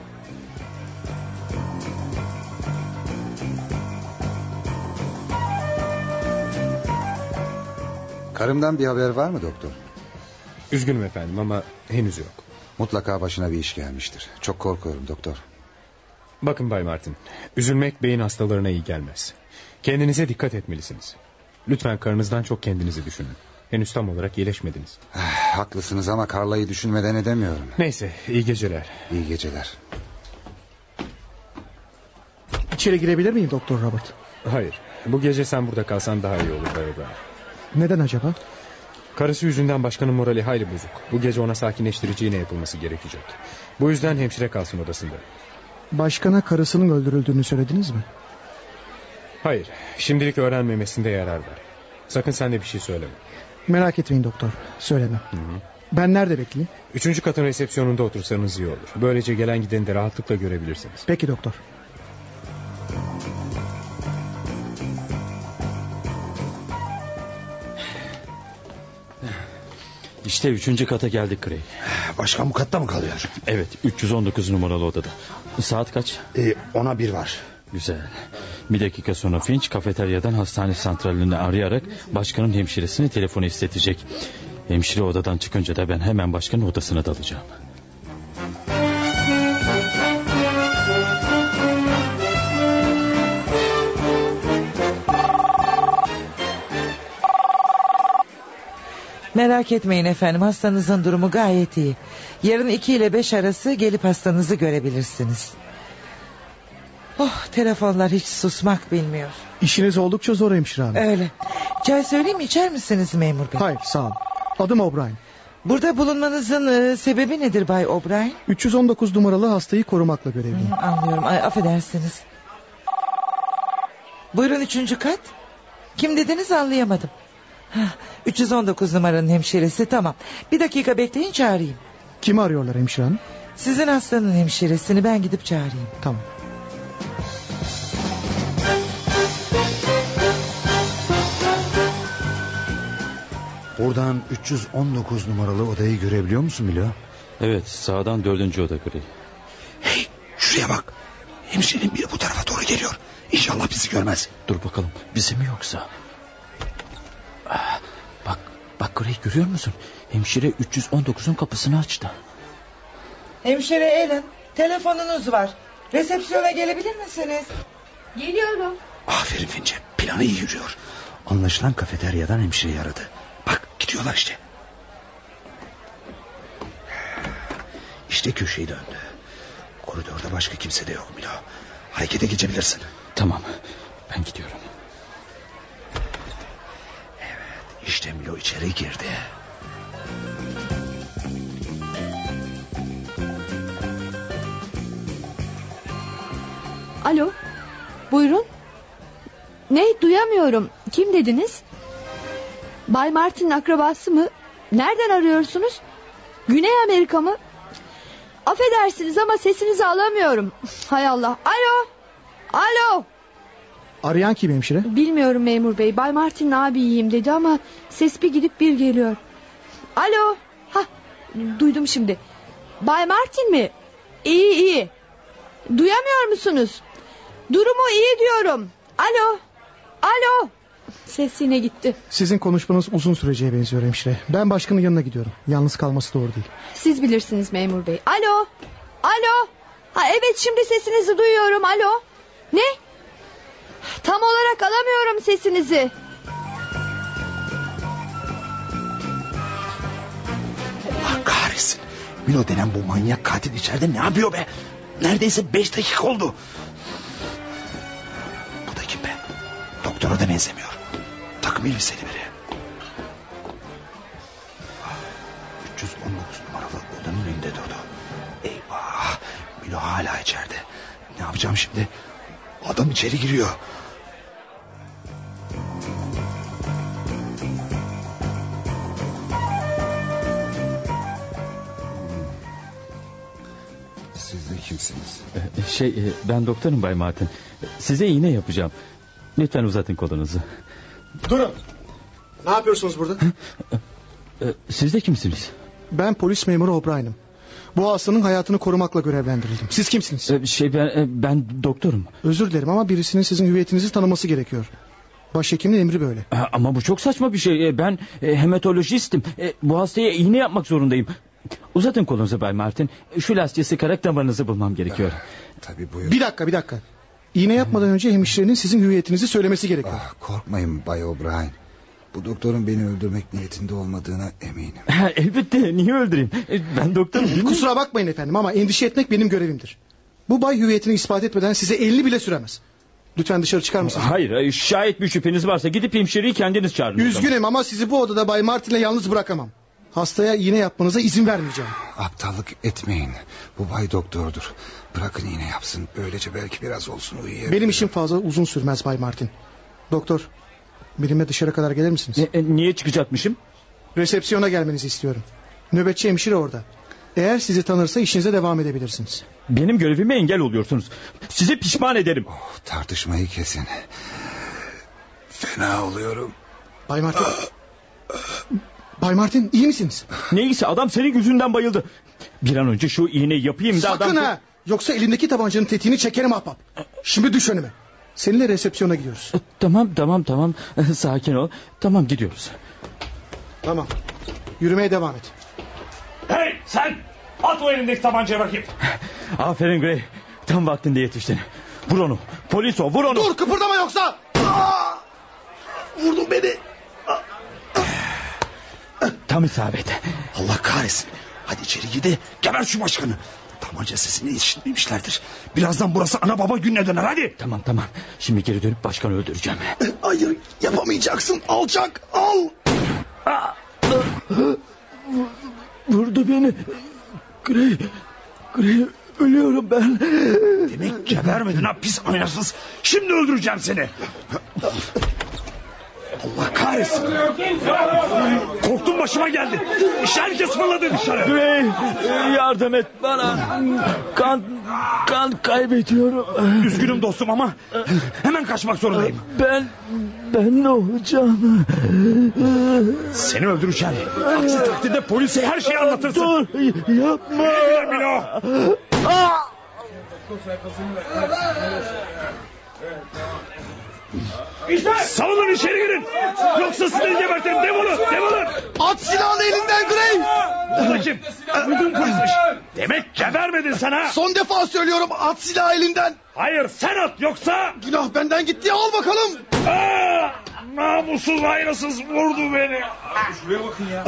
Karımdan bir haber var mı doktor? Üzgünüm efendim ama henüz yok. Mutlaka başına bir iş gelmiştir. Çok korkuyorum doktor. Bakın Bay Martin, üzülmek beyin hastalarına iyi gelmez. Kendinize dikkat etmelisiniz. Lütfen karınızdan çok kendinizi düşünün. Henüz tam olarak iyileşmediniz. Haklısınız ama Carla'yı düşünmeden edemiyorum. Neyse, iyi geceler. İyi geceler. İçeri girebilir miyim Doktor Robert? Hayır, bu gece sen burada kalsan daha iyi olur Bay O'Brien. Neden acaba? Karısı yüzünden başkanın morali hayli bozuk. Bu gece ona sakinleştirici iğne yapılması gerekecek. Bu yüzden hemşire kalsın odasında. Başkana karısının öldürüldüğünü söylediniz mi? Hayır, şimdilik öğrenmemesinde yarar var. Sakın sen de bir şey söyleme. Merak etmeyin doktor, söylemem. Ben nerede bekleyeyim? 3. katın resepsiyonunda otursanız iyi olur. Böylece gelen gideni de rahatlıkla görebilirsiniz. Peki doktor. İşte 3. kata geldik Grey. Başkan bu katta mı kalıyor? Evet, 319 numaralı odada. Saat kaç? 10'a 1 var. Güzel. Bir dakika sonra Finch kafeteryadan hastane santralini arayarak başkanın hemşiresine telefonu istetecek. Hemşire odadan çıkınca da ben hemen başkanın odasına dalacağım. Merak etmeyin efendim, hastanızın durumu gayet iyi. Yarın 2 ile 5 arası gelip hastanızı görebilirsiniz. Telefonlar hiç susmak bilmiyor. İşiniz oldukça zor hemşire hanım. Öyle. Çay söyleyeyim mi, içer misiniz memur bey? Hayır, sağ olun. Adım O'Brien. Burada bulunmanızın sebebi nedir Bay O'Brien? 319 numaralı hastayı korumakla görevliyim. Anlıyorum, affedersiniz. Buyurun 3. kat. Kim dediniz, anlayamadım. 319 numaranın hemşiresi, tamam. Bir dakika bekleyin, çağırayım. Kimi arıyorlar hemşire hanım? Sizin hastanın hemşiresini, ben gidip çağırayım. Tamam. Buradan 319 numaralı odayı görebiliyor musun Milo? Evet, sağdan 4. oda Gray. Hey, şuraya bak. Hemşirenin biri bu tarafa doğru geliyor. İnşallah bizi görmez. Dur bakalım, bizi mi yoksa? Bak Gray, görüyor musun? Hemşire 319'un kapısını açtı. Hemşire Ellen, telefonunuz var. Resepsiyona gelebilir misiniz? Geliyorum. Aferin Finch'e, planı iyi yürüyor. Anlaşılan kafeteryadan hemşireyi aradı. Bak, gidiyorlar işte. İşte köşeyi döndü. Koridorda başka kimse de yok Milo. Harekete geçebilirsin. Tamam, ben gidiyorum. Evet, işte Milo içeri girdi. Alo, buyurun. Ne, duyamıyorum. Kim dediniz? Bay Martin'in akrabası mı? Nereden arıyorsunuz? Güney Amerika mı? Affedersiniz ama sesinizi alamıyorum. Hay Allah. Alo. Alo. Arayan kim hemşire? Bilmiyorum memur bey. Bay Martin'in abiyim dedi ama ses bir gidip bir geliyor. Alo. Hah, duydum şimdi. Bay Martin mi? İyi. Duyamıyor musunuz? Durumu iyi diyorum. Alo. Ses yine gitti. Sizin konuşmanız uzun süreceğe benziyor hemşire. Ben başkanın yanına gidiyorum. Yalnız kalması doğru değil. Siz bilirsiniz memur bey. Alo. Ha, evet, şimdi sesinizi duyuyorum. Alo. Ne? Tam olarak alamıyorum sesinizi. Allah kahretsin. Milo denen bu manyak katil içeride ne yapıyor be? Neredeyse 5 dakika oldu. Bu da kim be? Doktora da benzemiyor. Takım elbiseli biri. 319 numaralı odanın önünde durdu. Eyvah! Milo hala içeride. Ne yapacağım şimdi? Adam içeri giriyor. Siz de kimsiniz? Ben doktorum Bay Martin. Size iğne yapacağım. Lütfen uzatın kolunuzu. Durun. Ne yapıyorsunuz burada? Siz de kimsiniz? Ben polis memuru O'Brien'im. Bu hastanın hayatını korumakla görevlendirildim. Siz kimsiniz? Ben doktorum. Özür dilerim ama birisinin sizin hüviyetinizi tanıması gerekiyor. Başhekimin emri böyle. Ama bu çok saçma bir şey. Ben hematolojistim. Bu hastaya iğne yapmak zorundayım. Uzatın kolunuzu Bay Martin. Şu lastiği sıkarak damarınızı bulmam gerekiyor. Tabii buyurun. Bir dakika. İğne yapmadan önce hemşirenin sizin hüviyetinizi söylemesi gerekiyor. Korkmayın Bay O'Brien. Bu doktorun beni öldürmek niyetinde olmadığına eminim. Elbette, niye öldüreyim? Ben doktorum değil mi? Kusura bakmayın efendim ama endişe etmek benim görevimdir. Bu bay hüviyetini ispat etmeden size 50 bile süremez. Lütfen dışarı çıkar mısınız? Hayır, şayet bir şüpheniz varsa gidip hemşireyi kendiniz çağırın. Üzgünüm ama sizi bu odada Bay Martin'le yalnız bırakamam. Hastaya iğne yapmanıza izin vermeyeceğim. Aptallık etmeyin. Bu bay doktordur. Bırakın iğne yapsın. Böylece belki biraz olsun uyuyabilir. Benim işim fazla uzun sürmez Bay Martin. Doktor, benimle dışarı kadar gelir misiniz? Niye çıkacakmışım? Resepsiyona gelmenizi istiyorum. Nöbetçi hemşire orada. Eğer sizi tanırsa işinize devam edebilirsiniz. Benim görevime engel oluyorsunuz. Sizi pişman ederim. Tartışmayı kesin. Fena oluyorum. Bay Martin. Bay Martin, iyi misiniz? Neyse, adam senin yüzünden bayıldı. Bir an önce şu iğneyi yapayım da Sakın ha! Yoksa elindeki tabancanın tetiğini çekerim ahbap. Şimdi düş önüme. Seninle resepsiyona gidiyoruz. Tamam. Sakin ol. Tamam, gidiyoruz. Tamam. Yürümeye devam et. Hey sen! At o elindeki tabancayı bakayım. Aferin Gray. Tam vaktinde yetiştin. Vur onu. Polis o, vur onu. Dur, kıpırdama yoksa. Vurdun beni. Tam isabet. Allah kahretsin. Hadi içeri gidi. Geber şu başkanı. Tabanca sesini işitmemişlerdir. Birazdan burası ana baba gününe döner, hadi. Tamam. Şimdi geri dönüp başkanı öldüreceğim. Hayır, yapamayacaksın. Alçak, al. Vurdu beni. Gray, ölüyorum ben. Demek gebermedin ha pis aynasız. Şimdi öldüreceğim seni. Allah kahretsin. Korktum, başıma geldi. Herkes fırladı dışarı. Grey, yardım et bana. Kan kaybediyorum. Üzgünüm dostum ama hemen kaçmak zorundayım. Ben ne olacağım? Seni öldüreceğim. Aksi takdirde polise her şeyi anlatırsın. Dur, yapma. Milo. Salının, içeri girin. Yoksa sizi gebertirim. Defolun. At silahını elinden Grey. Bu da kim? Uydun polismiş. Demek gebermedin sen ha. Son defa söylüyorum, at silahı elinden. Hayır, sen at, yoksa... Günah benden gitti, al bakalım. Namussuz, hayırsız vurdu beni. Şuraya bakın ya.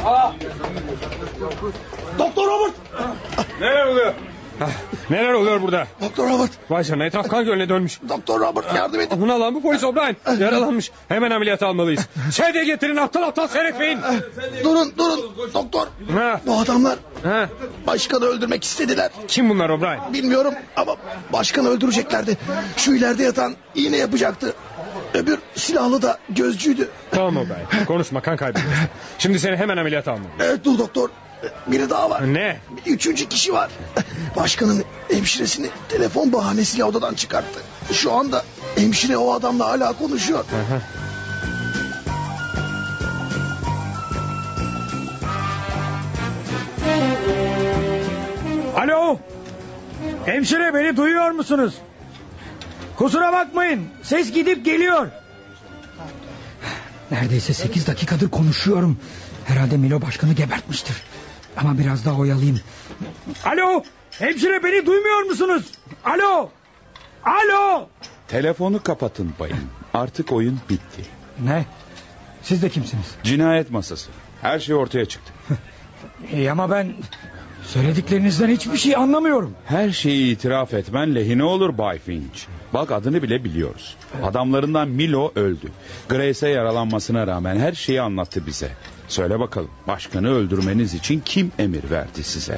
Doktor Robert. Neler oluyor? Neler oluyor burada? Doktor Robert. Vay canına, etraf kan gölüne dönmüş. Doktor Robert, yardım edin. Buna lan, bu polis O'Brien. Yaralanmış. Hemen ameliyata almalıyız. Şeyde getirin, aptal seyretmeyin. Durun doktor. Bu adamlar başkanı öldürmek istediler. Kim bunlar O'Brien? Bilmiyorum ama başkanı öldüreceklerdi. Şu ileride yatan iğne yapacaktı. Öbür silahlı da gözcüydü. Tamam O'Brien, konuşma, kan kaybediyorsun. Şimdi seni hemen ameliyata almalıyız. Evet, dur doktor. Biri daha var. Ne? 3. kişi var. Başkanın hemşiresini telefon bahanesiyle odadan çıkarttı. Şu anda hemşire o adamla hala konuşuyor. Alo. Hemşire, beni duyuyor musunuz? Kusura bakmayın, ses gidip geliyor. Neredeyse 8 dakikadır konuşuyorum. Herhalde Milo başkanı gebertmiştir. Ama biraz daha oyalayayım. Alo, hemşire, beni duymuyor musunuz? Alo. Telefonu kapatın bayım. Artık oyun bitti. Ne? Siz de kimsiniz? Cinayet masası. Her şey ortaya çıktı. Ama ben söylediklerinizden hiçbir şey anlamıyorum. Her şeyi itiraf etmen lehine olur Bay Finch. Bak, adını bile biliyoruz. Adamlarından Milo öldü. Grace'e yaralanmasına rağmen her şeyi anlattı bize. Söyle bakalım, başkanı öldürmeniz için kim emir verdi size?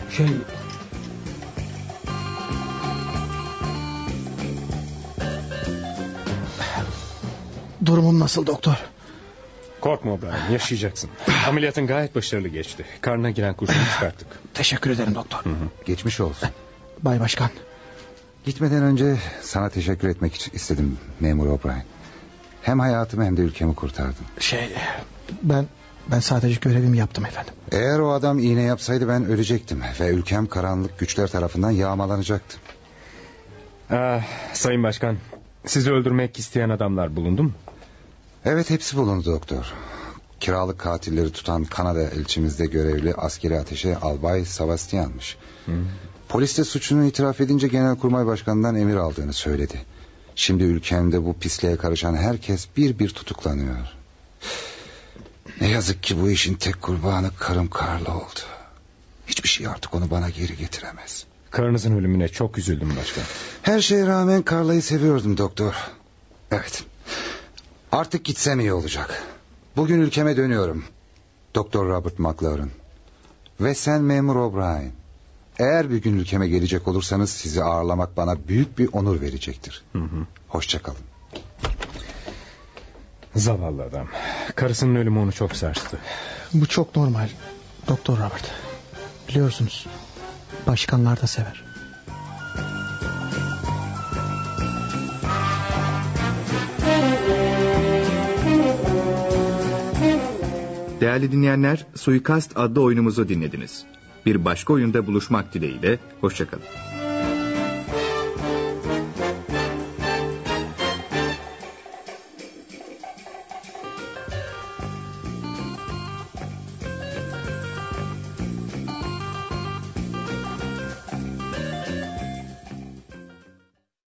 Durumun nasıl doktor? Korkma O'Brien, yaşayacaksın. Ameliyatın gayet başarılı geçti. Karnına giren kurşunu çıkarttık. Teşekkür ederim doktor. Geçmiş olsun. Bay Başkan. Gitmeden önce sana teşekkür etmek için istedim memur O'Brien. Hem hayatımı hem de ülkemi kurtardım. Ben sadece görevimi yaptım efendim. Eğer o adam iğne yapsaydı ben ölecektim. Ve ülkem karanlık güçler tarafından yağmalanacaktı. Sayın Başkan, sizi öldürmek isteyen adamlar bulundu mu? Evet, hepsi bulundu doktor. Kiralık katilleri tutan Kanada elçimizde görevli askeri ateşe Albay Sebastian'mış. Polis de suçunu itiraf edince Genelkurmay Başkanı'ndan emir aldığını söyledi. Şimdi ülkemde bu pisliğe karışan herkes bir bir tutuklanıyor. Ne yazık ki bu işin tek kurbanı karım Carla oldu. Hiçbir şey artık onu bana geri getiremez. Karınızın ölümüne çok üzüldüm başkan. Her şeye rağmen Carla'yı seviyordum doktor. Evet. Artık gitsem iyi olacak. Bugün ülkeme dönüyorum. Doktor Robert McLaren. Ve sen memur O'Brien. Eğer bir gün ülkeme gelecek olursanız sizi ağırlamak bana büyük bir onur verecektir. Hoşça kalın. Zavallı adam. Karısının ölümü onu çok sarstı. Bu çok normal Doktor Robert. Biliyorsunuz, başkanlar da sever. Değerli dinleyenler, Suikast adlı oyunumuzu dinlediniz. Bir başka oyunda buluşmak dileğiyle, hoşça kalın.